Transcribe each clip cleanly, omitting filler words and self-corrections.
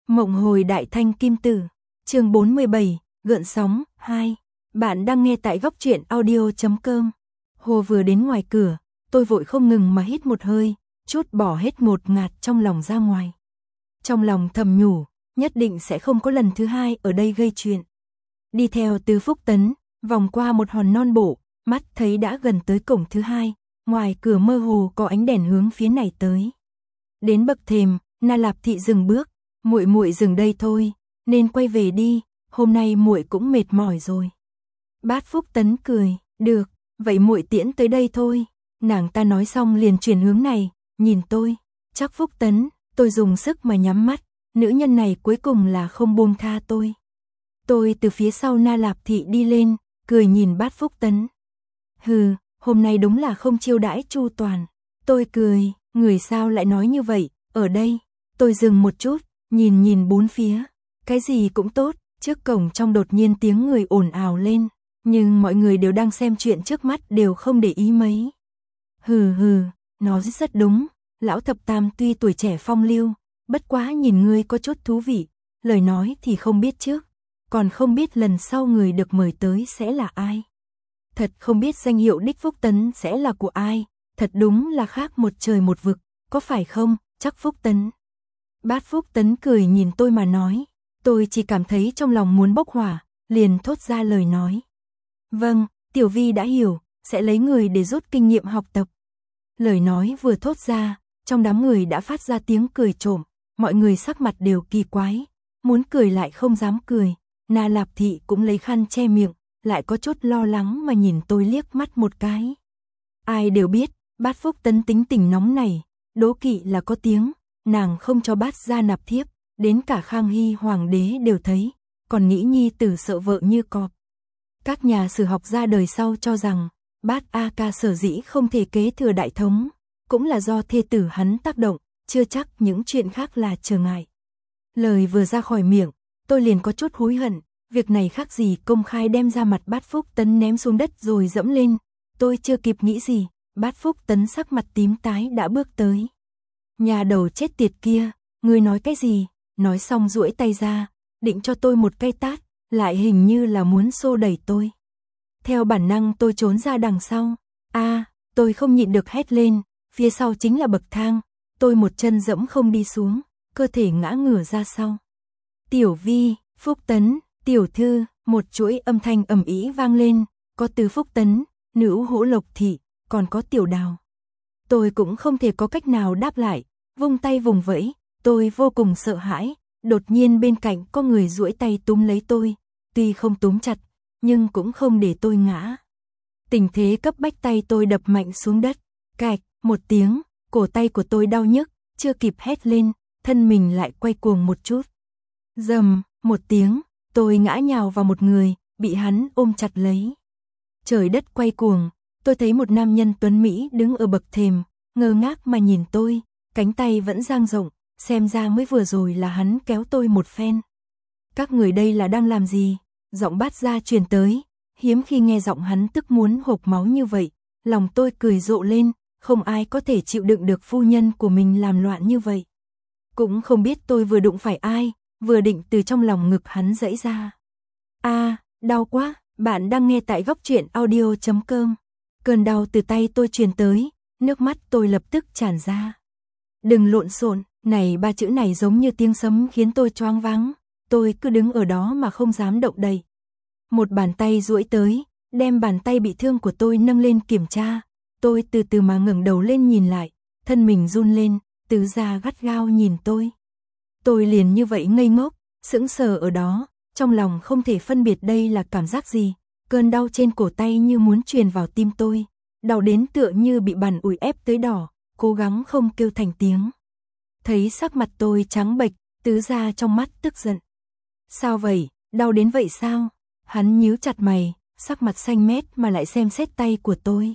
Mộng hồi đại thanh kim tử, chương 47, gợn sóng, 2. Bạn đang nghe tại góc truyện audio.com. Hồ vừa đến ngoài cửa, tôi vội không ngừng mà hít một hơi, chút bỏ hết ngột ngạt trong lòng ra ngoài. Trong lòng thầm nhủ, nhất định sẽ không có lần thứ hai ở đây gây chuyện. Đi theo Từ Phúc Tấn, vòng qua một hòn non bộ, mắt thấy đã gần tới cổng thứ hai, ngoài cửa mơ hồ có ánh đèn hướng phía này tới. Đến bậc thềm, Na Lạp Thị dừng bước, muội muội dừng đây thôi, nên quay về đi, hôm nay muội cũng mệt mỏi rồi. Bát Phúc Tấn cười, được, vậy muội tiễn tới đây thôi. Nàng ta nói xong liền chuyển hướng này, nhìn tôi, chắc Phúc Tấn, tôi dùng sức mà nhắm mắt, nữ nhân này cuối cùng là không buông tha tôi. Tôi từ phía sau Na Lạp Thị đi lên, cười nhìn Bát Phúc Tấn. Hừ, hôm nay đúng là không chiêu đãi chu toàn. Tôi cười, người sao lại nói như vậy, ở đây. Tôi dừng một chút, nhìn bốn phía, cái gì cũng tốt, trước cổng trong đột nhiên tiếng người ồn ào lên, nhưng mọi người đều đang xem chuyện trước mắt đều không để ý mấy. Hừ, nói rất đúng, lão thập tam tuy tuổi trẻ phong lưu, bất quá nhìn ngươi có chút thú vị, lời nói thì không biết trước, còn không biết lần sau người được mời tới sẽ là ai. Thật không biết danh hiệu đích Phúc Tấn sẽ là của ai, thật đúng là khác một trời một vực, có phải không, chắc Phúc Tấn. Bát Phúc Tấn cười nhìn tôi mà nói, tôi chỉ cảm thấy trong lòng muốn bốc hỏa, liền thốt ra lời nói. Vâng, Tiểu Vi đã hiểu, sẽ lấy người để rút kinh nghiệm học tập. Lời nói vừa thốt ra, trong đám người đã phát ra tiếng cười trộm, mọi người sắc mặt đều kỳ quái, muốn cười lại không dám cười, Na Lạp Thị cũng lấy khăn che miệng, lại có chút lo lắng mà nhìn tôi liếc mắt một cái. Ai đều biết, Bát Phúc Tấn tính tình nóng này, đố kỵ là có tiếng, nàng không cho Bát gia nạp thiếp, đến cả Khang Hy hoàng đế đều thấy, còn nghĩ nhi tử sợ vợ như cọp. Các nhà sử học ra đời sau cho rằng, Bát A Ca sở dĩ không thể kế thừa đại thống, cũng là do thê tử hắn tác động, chưa chắc những chuyện khác là trở ngại. Lời vừa ra khỏi miệng, tôi liền có chút hối hận, việc này khác gì công khai đem ra mặt Bát Phúc Tấn ném xuống đất rồi dẫm lên, tôi chưa kịp nghĩ gì, Bát Phúc Tấn sắc mặt tím tái đã bước tới. Nhà đầu chết tiệt kia, ngươi nói cái gì, nói xong duỗi tay ra, định cho tôi một cây tát, lại hình như là muốn xô đẩy tôi. Theo bản năng tôi trốn ra đằng sau, tôi không nhịn được hét lên, phía sau chính là bậc thang, tôi một chân dẫm không đi xuống, cơ thể ngã ngửa ra sau. Tiểu Vi, Phúc Tấn, tiểu thư, một chuỗi âm thanh ầm ĩ vang lên, có Từ Phúc Tấn, Nữ Hỗ Lộc Thị, còn có Tiểu Đào. Tôi cũng không thể có cách nào đáp lại, vung tay vùng vẫy, tôi vô cùng sợ hãi, đột nhiên bên cạnh có người duỗi tay túm lấy tôi, tuy không túm chặt, nhưng cũng không để tôi ngã. Tình thế cấp bách tay tôi đập mạnh xuống đất, cạch, một tiếng, cổ tay của tôi đau nhức, chưa kịp hét lên, thân mình lại quay cuồng một chút. Rầm, một tiếng, tôi ngã nhào vào một người, bị hắn ôm chặt lấy. Trời đất quay cuồng, tôi thấy một nam nhân tuấn Mỹ đứng ở bậc thềm, ngơ ngác mà nhìn tôi, cánh tay vẫn dang rộng, xem ra mới vừa rồi là hắn kéo tôi một phen. Các người đây là đang làm gì? Giọng Bát gia truyền tới, hiếm khi nghe giọng hắn tức muốn hộc máu như vậy, lòng tôi cười rộ lên, không ai có thể chịu đựng được phu nhân của mình làm loạn như vậy. Cũng không biết tôi vừa đụng phải ai, vừa định từ trong lòng ngực hắn giãy ra. Đau quá, bạn đang nghe tại góc truyện audio.com. Cơn đau từ tay tôi truyền tới, nước mắt tôi lập tức tràn ra. Đừng lộn xộn, này ba chữ này giống như tiếng sấm khiến tôi choáng váng, tôi cứ đứng ở đó mà không dám động đậy. Một bàn tay duỗi tới, đem bàn tay bị thương của tôi nâng lên kiểm tra, tôi từ từ mà ngẩng đầu lên nhìn lại, thân mình run lên, Tứ gia gắt gao nhìn tôi. Tôi liền như vậy ngây ngốc, sững sờ ở đó, trong lòng không thể phân biệt đây là cảm giác gì, cơn đau trên cổ tay như muốn truyền vào tim tôi, đau đến tựa như bị bàn ủi ép tới đỏ, cố gắng không kêu thành tiếng. Thấy sắc mặt tôi trắng bệch, Tứ gia trong mắt tức giận. Sao vậy, đau đến vậy sao? Hắn nhíu chặt mày, sắc mặt xanh mét mà lại xem xét tay của tôi.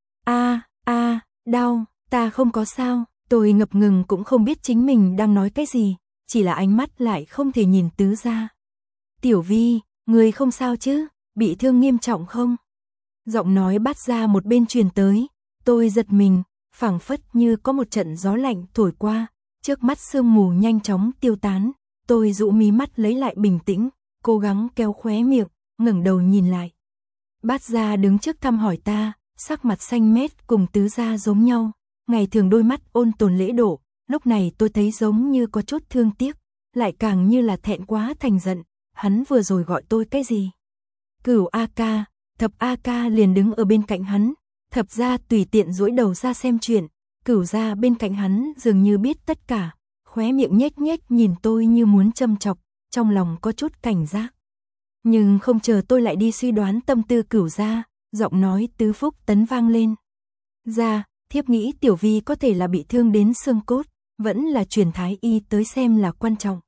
Đau, ta không có sao, tôi ngập ngừng cũng không biết chính mình đang nói cái gì, chỉ là ánh mắt lại không thể nhìn Tứ gia. Tiểu Vi, người không sao chứ, bị thương nghiêm trọng không? Giọng nói Bát gia một bên truyền tới, tôi giật mình, phảng phất như có một trận gió lạnh thổi qua, trước mắt sương mù nhanh chóng tiêu tán, Tôi rũ mí mắt lấy lại bình tĩnh, cố gắng kéo khóe miệng, ngẩng đầu nhìn lại. Bát Gia đứng trước thăm hỏi ta, sắc mặt xanh mét cùng Tứ Gia giống nhau, ngày thường đôi mắt ôn tồn lễ độ, lúc này tôi thấy giống như có chút thương tiếc, lại càng như là thẹn quá thành giận, hắn vừa rồi gọi tôi cái gì? Cửu A ca, Thập A ca liền đứng ở bên cạnh hắn, Thập Gia tùy tiện duỗi đầu ra xem chuyện, Cửu Gia bên cạnh hắn dường như biết tất cả, khóe miệng nhếch nhếch nhìn tôi như muốn châm chọc, trong lòng có chút cảnh giác. Nhưng không chờ tôi lại đi suy đoán tâm tư Cửu Gia, giọng nói Tứ Phúc Tấn vang lên. Gia, thiếp nghĩ Tiểu Vi có thể là bị thương đến xương cốt, vẫn là truyền thái y tới xem là quan trọng.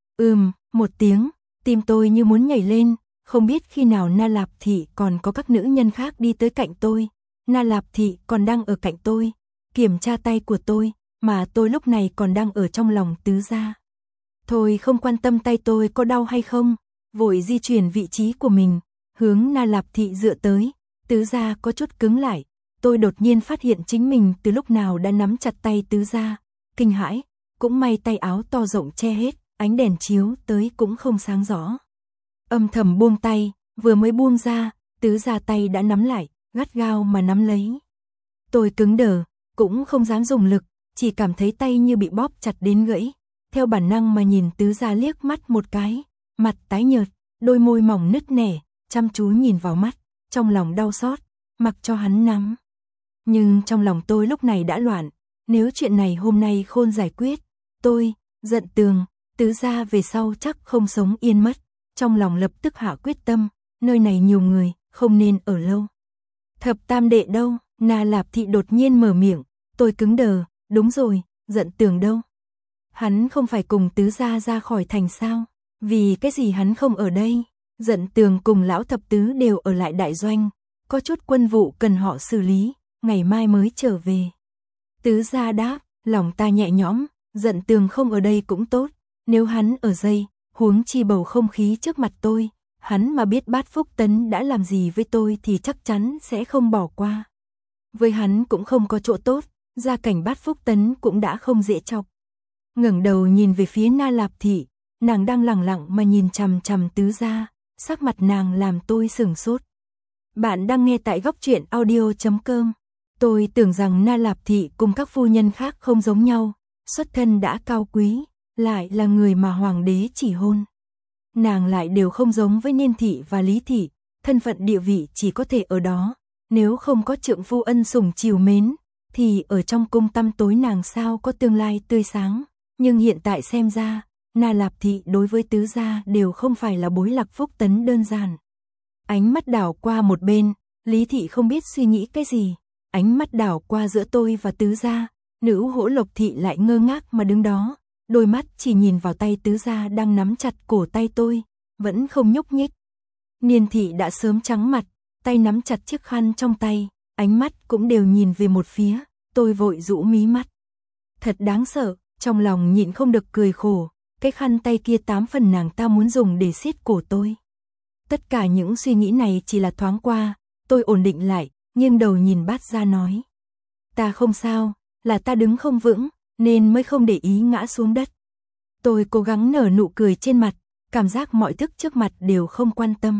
Một tiếng, tim tôi như muốn nhảy lên, không biết khi nào Na Lạp Thị còn có các nữ nhân khác đi tới cạnh tôi. Na Lạp Thị còn đang ở cạnh tôi, kiểm tra tay của tôi, mà tôi lúc này còn đang ở trong lòng Tứ Gia. Thôi không quan tâm tay tôi có đau hay không, vội di chuyển vị trí của mình, hướng Na Lạp Thị dựa tới, Tứ Gia có chút cứng lại. Tôi đột nhiên phát hiện chính mình từ lúc nào đã nắm chặt tay Tứ Gia, kinh hãi, cũng may tay áo to rộng che hết, ánh đèn chiếu tới cũng không sáng rõ. Âm thầm buông tay, vừa mới buông ra, Tứ Gia tay đã nắm lại, gắt gao mà nắm lấy. Tôi cứng đờ, cũng không dám dùng lực, chỉ cảm thấy tay như bị bóp chặt đến gãy, theo bản năng mà nhìn Tứ Gia liếc mắt một cái, mặt tái nhợt, đôi môi mỏng nứt nẻ, chăm chú nhìn vào mắt, trong lòng đau xót, mặc cho hắn nắm. Nhưng trong lòng tôi lúc này đã loạn, nếu chuyện này hôm nay Khôn giải quyết, tôi, Dận Tường, Tứ Gia về sau chắc không sống yên mất, trong lòng lập tức hạ quyết tâm, nơi này nhiều người, không nên ở lâu. Thập Tam đệ đâu? Na Lạp Thị đột nhiên mở miệng, tôi cứng đờ, đúng rồi, Dận Tường đâu? Hắn không phải cùng Tứ Gia ra khỏi thành sao? Vì cái gì hắn không ở đây? Dận Tường cùng lão thập tứ đều ở lại đại doanh, có chút quân vụ cần họ xử lý, ngày mai mới trở về. Tứ Gia đáp, lòng ta nhẹ nhõm, Dận Tường không ở đây cũng tốt, nếu hắn ở đây, huống chi bầu không khí trước mặt tôi, hắn mà biết Bát Phúc Tấn đã làm gì với tôi thì chắc chắn sẽ không bỏ qua. Với hắn cũng không có chỗ tốt, gia cảnh Bát Phúc Tấn cũng đã không dễ chọc. Ngẩng đầu nhìn về phía Na Lạp Thị, nàng đang lẳng lặng mà nhìn chằm chằm Tứ Gia, sắc mặt nàng làm tôi sửng sốt. Bạn đang nghe tại Góc Truyện Audio.com. Tôi tưởng rằng Na Lạp Thị cùng các phu nhân khác không giống nhau, xuất thân đã cao quý, lại là người mà hoàng đế chỉ hôn. Nàng lại đều không giống với Niên Thị và Lý Thị, thân phận địa vị chỉ có thể ở đó, nếu không có trượng phu ân sủng chiều mến, thì ở trong cung tăm tối nàng sao có tương lai tươi sáng, nhưng hiện tại xem ra, Na Lạp Thị đối với Tứ Gia đều không phải là bối lạc Phúc Tấn đơn giản. Ánh mắt đảo qua một bên, Lý Thị không biết suy nghĩ cái gì, ánh mắt đảo qua giữa tôi và Tứ Gia, nữ Hỗ Lộc Thị lại ngơ ngác mà đứng đó, đôi mắt chỉ nhìn vào tay Tứ Gia đang nắm chặt cổ tay tôi, vẫn không nhúc nhích. Niên Thị đã sớm trắng mặt, tay nắm chặt chiếc khăn trong tay, ánh mắt cũng đều nhìn về một phía, tôi vội rũ mí mắt. Thật đáng sợ, trong lòng nhịn không được cười khổ, cái khăn tay kia 8 phần nàng ta muốn dùng để siết cổ tôi. Tất cả những suy nghĩ này chỉ là thoáng qua, tôi ổn định lại, nghiêng đầu nhìn Bát Gia nói. Ta không sao, là ta đứng không vững, nên mới không để ý ngã xuống đất. Tôi cố gắng nở nụ cười trên mặt, cảm giác mọi thức trước mặt đều không quan tâm.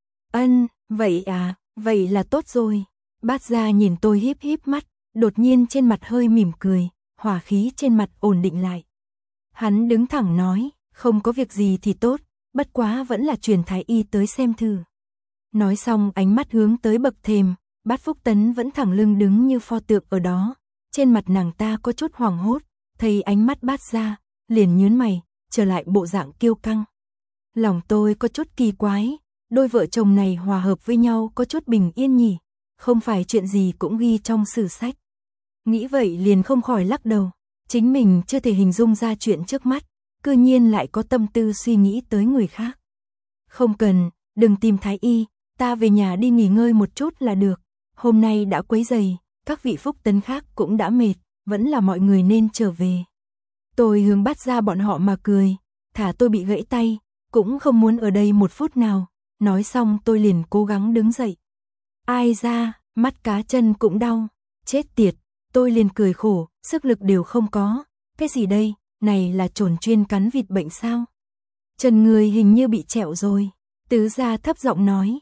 Vậy à, vậy là tốt rồi. Bát Gia nhìn tôi híp híp mắt, đột nhiên trên mặt hơi mỉm cười, hỏa khí trên mặt ổn định lại. Hắn đứng thẳng nói, không có việc gì thì tốt, bất quá vẫn là truyền thái y tới xem thử. Nói xong ánh mắt hướng tới bậc thềm, Bát Phúc Tấn vẫn thẳng lưng đứng như pho tượng ở đó, trên mặt nàng ta có chút hoảng hốt, thấy ánh mắt Bát Gia, liền nhướng mày, trở lại bộ dạng kiêu căng. Lòng tôi có chút kỳ quái, đôi vợ chồng này hòa hợp với nhau có chút bình yên nhỉ, không phải chuyện gì cũng ghi trong sử sách. Nghĩ vậy liền không khỏi lắc đầu, chính mình chưa thể hình dung ra chuyện trước mắt, cư nhiên lại có tâm tư suy nghĩ tới người khác. Không cần, đừng tìm thái y, ta về nhà đi nghỉ ngơi một chút là được, hôm nay đã quấy rầy, các vị Phúc Tấn khác cũng đã mệt, vẫn là mọi người nên trở về. Tôi hướng Bát Gia bọn họ mà cười, thả tôi bị gãy tay, cũng không muốn ở đây một phút nào, nói xong tôi liền cố gắng đứng dậy. Ai ra, mắt cá chân cũng đau, chết tiệt, tôi liền cười khổ, sức lực đều không có, cái gì đây, này là chồn chuyên cắn vịt bệnh sao, Chân người hình như bị trẹo rồi. Tứ gia thấp giọng nói.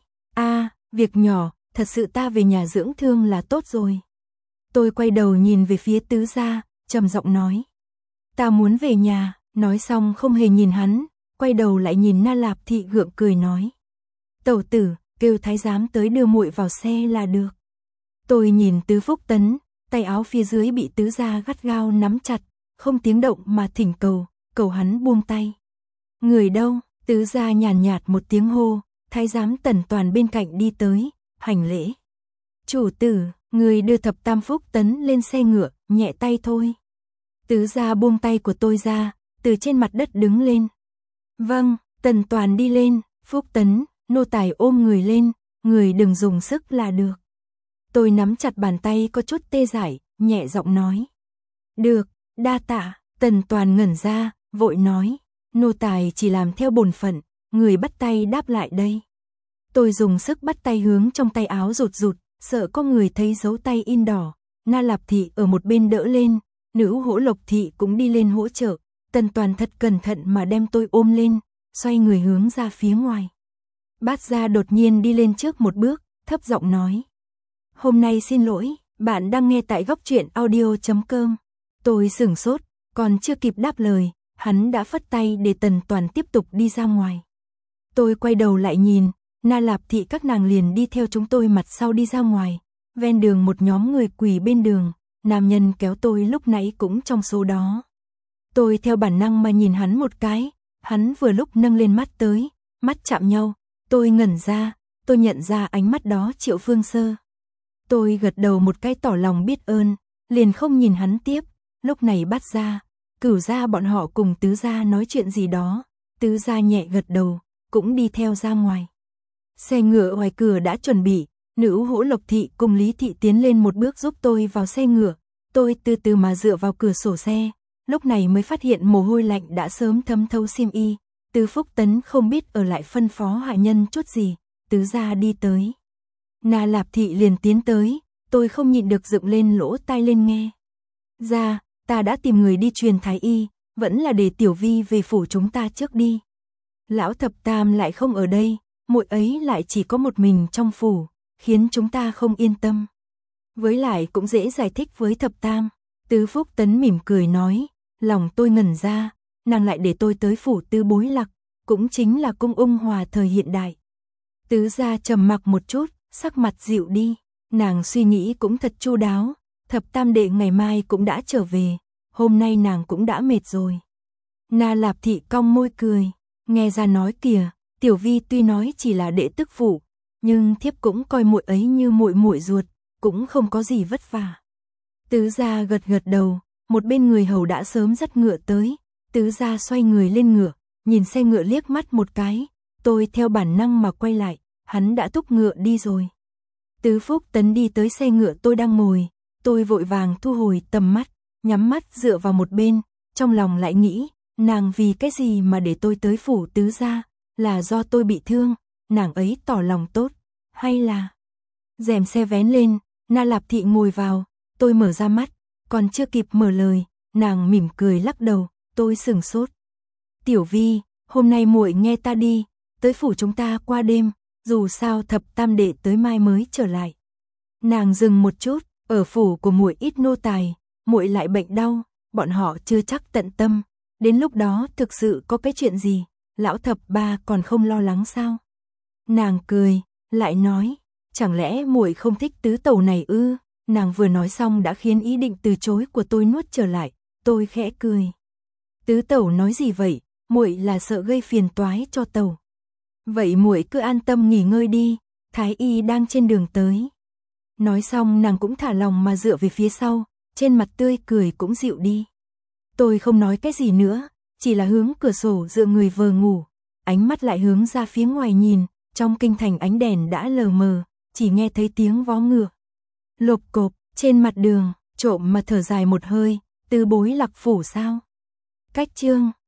Việc nhỏ, thật sự ta về nhà dưỡng thương là tốt rồi. Tôi quay đầu nhìn về phía tứ gia, trầm giọng nói. Ta muốn về nhà, nói xong không hề nhìn hắn, quay đầu lại nhìn Na Lạp Thị gượng cười nói. Tẩu tử, kêu thái giám tới đưa muội vào xe là được. Tôi nhìn Tứ Phúc Tấn, tay áo phía dưới bị tứ gia gắt gao nắm chặt, không tiếng động mà thỉnh cầu hắn buông tay. Người đâu? Tứ gia nhàn nhạt một tiếng hô, thái giám Tần Toàn bên cạnh đi tới, hành lễ. Chủ tử, người đưa Thập Tam Phúc Tấn lên xe ngựa, nhẹ tay thôi. Tứ gia buông tay của tôi ra, từ trên mặt đất đứng lên. Vâng, Tần Toàn đi lên, Phúc Tấn, nô tài ôm người lên, người đừng dùng sức là được. Tôi nắm chặt bàn tay có chút tê dại, nhẹ giọng nói. Được, đa tạ. Tần Toàn ngẩn ra, vội nói. Nô tài chỉ làm theo bổn phận, người bắt tay đáp lại đây. Tôi dùng sức bắt tay hướng trong tay áo rụt, sợ có người thấy dấu tay in đỏ. Na Lạp Thị ở một bên đỡ lên, Nữ Hỗ Lộc Thị cũng đi lên hỗ trợ. Tần Toàn thật cẩn thận mà đem tôi ôm lên, xoay người hướng ra phía ngoài. Bát Gia đột nhiên đi lên trước một bước, thấp giọng nói. Hôm nay xin lỗi, bạn đang nghe tại góc truyện audio.com. Tôi sửng sốt, còn chưa kịp đáp lời, hắn đã phất tay để Tần Toàn tiếp tục đi ra ngoài. Tôi quay đầu lại nhìn, Na Lạp Thị các nàng liền đi theo chúng tôi mặt sau đi ra ngoài. Ven đường một nhóm người quỳ bên đường, nam nhân kéo tôi lúc nãy cũng trong số đó. Tôi theo bản năng mà nhìn hắn một cái, hắn vừa lúc nâng lên mắt tới, mắt chạm nhau, tôi ngẩn ra, tôi nhận ra ánh mắt đó Triệu Phương Sơ. Tôi gật đầu một cái tỏ lòng biết ơn, liền không nhìn hắn tiếp. Lúc này Bát Gia, Cửu Gia bọn họ cùng Tứ Gia nói chuyện gì đó, Tứ Gia nhẹ gật đầu, cũng đi theo ra ngoài. Xe ngựa ngoài cửa đã chuẩn bị, Nữ Hỗ Lộc Thị cùng Lý Thị tiến lên một bước giúp tôi vào xe ngựa. Tôi từ từ mà dựa vào cửa sổ xe, lúc này mới phát hiện mồ hôi lạnh đã sớm thấm thấu xiêm y. Tứ Phúc Tấn không biết ở lại phân phó hạ nhân chút gì, Tứ Gia đi tới. Na Lạp Thị liền tiến tới, tôi không nhịn được dựng lên lỗ tai lên nghe. Ra, ta đã tìm người đi truyền thái y, vẫn là để Tiểu Vi về phủ chúng ta trước đi. Lão Thập Tam lại không ở đây, muội ấy lại chỉ có một mình trong phủ, khiến chúng ta không yên tâm. Với lại cũng dễ giải thích với Thập Tam. Tứ Phúc Tấn mỉm cười nói, lòng tôi ngẩn ra, nàng lại để tôi tới phủ Tứ Bối Lạc, cũng chính là cung ung hòa thời hiện đại. Tứ Gia trầm mặc một chút, sắc mặt dịu đi, nàng suy nghĩ cũng thật chu đáo, Thập Tam đệ ngày mai cũng đã trở về, hôm nay nàng cũng đã mệt rồi. Na Lạp Thị cong môi cười, nghe ra nói kìa, Tiểu Vi tuy nói chỉ là đệ tức phụ, nhưng thiếp cũng coi muội ấy như muội muội ruột, cũng không có gì vất vả. Tứ Gia gật đầu, một bên người hầu đã sớm dắt ngựa tới, Tứ Gia xoay người lên ngựa, nhìn xe ngựa liếc mắt một cái, tôi theo bản năng mà quay lại, hắn đã thúc ngựa đi rồi. Tứ Phúc Tấn đi tới xe ngựa tôi đang ngồi, tôi vội vàng thu hồi tầm mắt, nhắm mắt dựa vào một bên, trong lòng lại nghĩ, nàng vì cái gì mà để tôi tới phủ Tứ Gia, là do tôi bị thương, nàng ấy tỏ lòng tốt, hay là... Rèm xe vén lên, Na Lạp Thị ngồi vào, tôi mở ra mắt, còn chưa kịp mở lời, nàng mỉm cười lắc đầu, tôi sửng sốt. Tiểu Vi, hôm nay muội nghe ta đi, tới phủ chúng ta qua đêm, dù sao Thập Tam đệ tới mai mới trở lại. Nàng dừng một chút, ở phủ của muội ít nô tài, muội lại bệnh đau, bọn họ chưa chắc tận tâm, đến lúc đó thực sự có cái chuyện gì, lão Thập Ba còn không lo lắng sao? Nàng cười, lại nói, chẳng lẽ muội không thích tứ tẩu này ư? Nàng vừa nói xong đã khiến ý định từ chối của tôi nuốt trở lại, tôi khẽ cười. Tứ tẩu nói gì vậy? Muội là sợ gây phiền toái cho tẩu. Vậy muội cứ an tâm nghỉ ngơi đi, thái y đang trên đường tới. Nói xong nàng cũng thả lòng mà dựa về phía sau, trên mặt tươi cười cũng dịu đi. Tôi không nói cái gì nữa, chỉ là hướng cửa sổ dựa người vờ ngủ, ánh mắt lại hướng ra phía ngoài nhìn, trong kinh thành ánh đèn đã lờ mờ, chỉ nghe thấy tiếng vó ngựa. Lộp cộp, trên mặt đường, trộm mà thở dài một hơi, Tứ Bối Lạc phủ sao? Cách chương